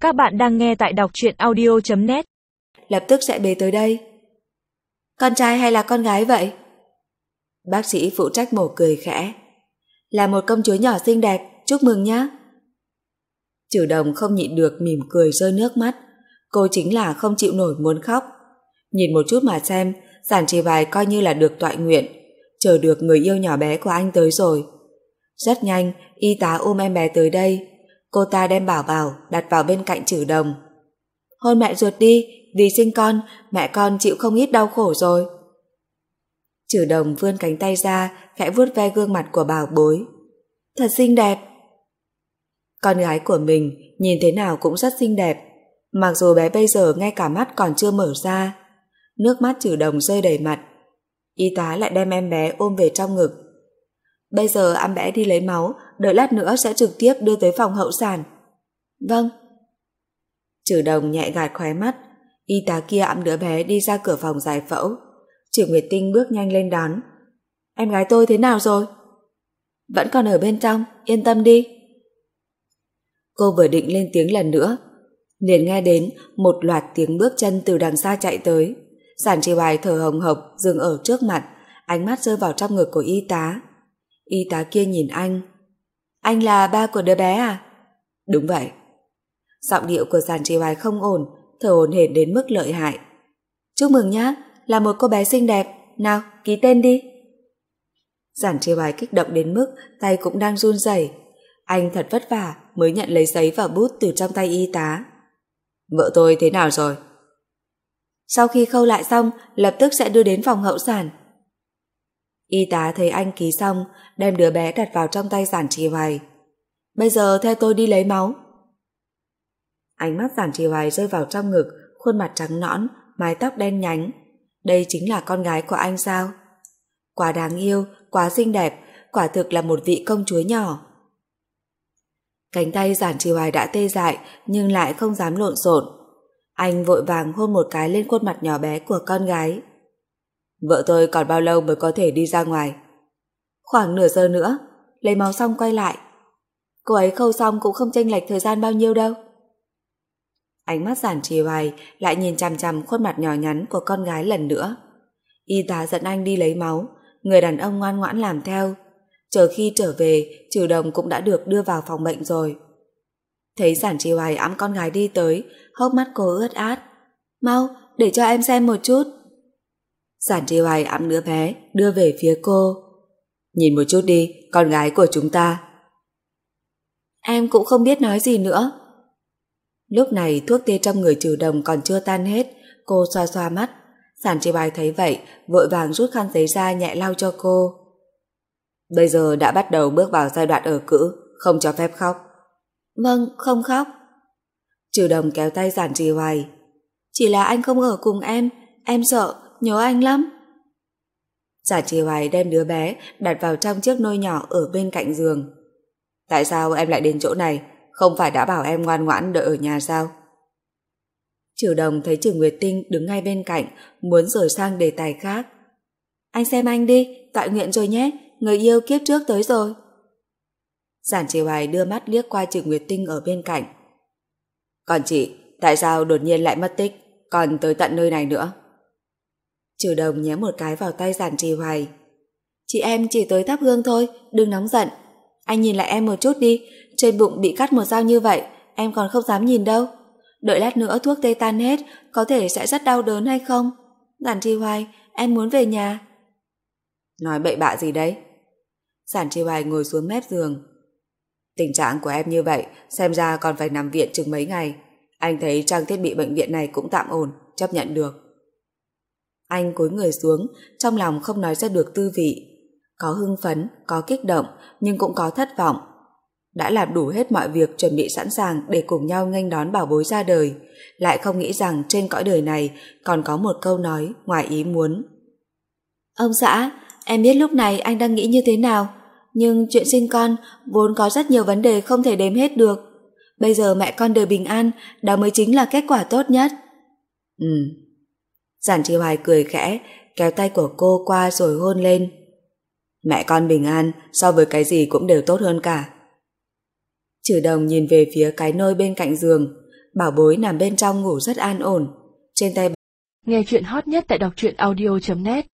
Các bạn đang nghe tại đọc truyện audio.net. Lập tức sẽ bế tới đây. Con trai hay là con gái vậy? Bác sĩ phụ trách mổ cười khẽ. Là một công chúa nhỏ xinh đẹp, chúc mừng nhé. Trừ Đồng không nhịn được mỉm cười rơi nước mắt. Cô chính là không chịu nổi muốn khóc. Nhìn một chút mà xem, Giản Trì Hoài coi như là được tọa nguyện, chờ được người yêu nhỏ bé của anh tới rồi. Rất nhanh, y tá ôm em bé tới đây. Cô ta đem Bảo Bảo đặt vào bên cạnh Trừ Đồng. Hôn mẹ ruột đi, vì sinh con, mẹ con chịu không ít đau khổ rồi. Trừ Đồng vươn cánh tay ra, khẽ vuốt ve gương mặt của bảo bối. Thật xinh đẹp. Con gái của mình nhìn thế nào cũng rất xinh đẹp, mặc dù bé bây giờ ngay cả mắt còn chưa mở ra. Nước mắt Trừ Đồng rơi đầy mặt. Y tá lại đem em bé ôm về trong ngực. Bây giờ em bé đi lấy máu, đợi lát nữa sẽ trực tiếp đưa tới phòng hậu sản. Vâng. Trừ Đồng nhẹ gạt khóe mắt. Y tá kia ẵm đứa bé đi ra cửa phòng giải phẫu. Trừ Nguyệt Tinh bước nhanh lên đón. Em gái tôi thế nào rồi? Vẫn còn ở bên trong, yên tâm đi. Cô vừa định lên tiếng lần nữa, liền nghe đến một loạt tiếng bước chân từ đằng xa chạy tới. Giản Trì Hoài thở hồng hộc dừng ở trước mặt, ánh mắt rơi vào trong ngực của y tá. Y tá kia nhìn anh. Anh là ba của đứa bé à? Đúng vậy. Giọng điệu của Giản Trì Hoài không ổn, thở hổn hển đến mức lợi hại. Chúc mừng nhá, là một cô bé xinh đẹp. Nào, ký tên đi. Giản Trì Hoài kích động đến mức tay cũng đang run rẩy. Anh thật vất vả mới nhận lấy giấy và bút từ trong tay y tá. Vợ tôi thế nào rồi? Sau khi khâu lại xong, lập tức sẽ đưa đến phòng hậu sản. Y tá thấy anh ký xong, đem đứa bé đặt vào trong tay Giản Trì Hoài. Bây giờ theo tôi đi lấy máu. Ánh mắt Giản Trì Hoài rơi vào trong ngực, khuôn mặt trắng nõn, mái tóc đen nhánh. Đây chính là con gái của anh sao? Quá đáng yêu, quá xinh đẹp, quả thực là một vị công chúa nhỏ. Cánh tay Giản Trì Hoài đã tê dại nhưng lại không dám lộn xộn. Anh vội vàng hôn một cái lên khuôn mặt nhỏ bé của con gái. Vợ tôi còn bao lâu mới có thể đi ra ngoài? Khoảng nửa giờ nữa, lấy máu xong quay lại. Cô ấy khâu xong cũng không chênh lệch thời gian bao nhiêu đâu. Ánh mắt Giản Trì Hoài lại nhìn chằm chằm khuôn mặt nhỏ nhắn của con gái lần nữa. Y tá dẫn anh đi lấy máu, người đàn ông ngoan ngoãn làm theo. Chờ khi trở về, Trừ Đồng cũng đã được đưa vào phòng bệnh rồi. Thấy Giản Trì Hoài ẵm con gái đi tới, hốc mắt cô ướt át. Mau, để cho em xem một chút. Giản Trì Hoài ẵm đứa bé, đưa về phía cô. Nhìn một chút đi, con gái của chúng ta. Em cũng không biết nói gì nữa. Lúc này thuốc tê trong người Trừ Đồng còn chưa tan hết, cô xoa xoa mắt. Giản Trì Hoài thấy vậy, vội vàng rút khăn giấy ra nhẹ lau cho cô. Bây giờ đã bắt đầu bước vào giai đoạn ở cữ, không cho phép khóc. Vâng, không khóc. Trừ Đồng kéo tay Giản Trì Hoài. Chỉ là anh không ở cùng em sợ, nhớ anh lắm. Giản Trì Hoài đem đứa bé đặt vào trong chiếc nôi nhỏ ở bên cạnh giường. Tại sao em lại đến chỗ này? Không phải đã bảo em ngoan ngoãn đợi ở nhà sao? Trừ Đồng thấy Trừ Nguyệt Tinh đứng ngay bên cạnh, muốn rời sang đề tài khác. Anh xem anh đi, tọa nguyện rồi nhé, người yêu kiếp trước tới rồi. Giản Trì Hoài đưa mắt liếc qua Trừ Nguyệt Tinh ở bên cạnh. Còn chị, tại sao đột nhiên lại mất tích, còn tới tận nơi này nữa? Trừ Đồng nhém một cái vào tay Giản Trì Hoài. Chị em chỉ tới thắp hương thôi, đừng nóng giận. Anh nhìn lại em một chút đi, trên bụng bị cắt một dao như vậy, em còn không dám nhìn đâu. Đợi lát nữa thuốc tê tan hết, có thể sẽ rất đau đớn hay không? Giản Trì Hoài, em muốn về nhà. Nói bậy bạ gì đấy? Giản Trì Hoài ngồi xuống mép giường. Tình trạng của em như vậy, xem ra còn phải nằm viện chừng mấy ngày. Anh thấy trang thiết bị bệnh viện này cũng tạm ổn, chấp nhận được. Anh cúi người xuống, trong lòng không nói ra được tư vị. Có hưng phấn, có kích động, nhưng cũng có thất vọng. Đã làm đủ hết mọi việc chuẩn bị sẵn sàng để cùng nhau nghênh đón bảo bối ra đời, lại không nghĩ rằng trên cõi đời này còn có một câu nói ngoài ý muốn. Ông xã, em biết lúc này anh đang nghĩ như thế nào, nhưng chuyện sinh con vốn có rất nhiều vấn đề không thể đếm hết được. Bây giờ mẹ con đều bình an, đó mới chính là kết quả tốt nhất. Giản Trì Hoài cười khẽ, kéo tay của cô qua rồi hôn lên. Mẹ con bình an so với cái gì cũng đều tốt hơn cả. Trừ Đồng nhìn về phía cái nôi bên cạnh giường, Bảo bối nằm bên trong ngủ rất an ổn. Trên tay Nghe chuyện hot nhất tại đọc truyện audio.net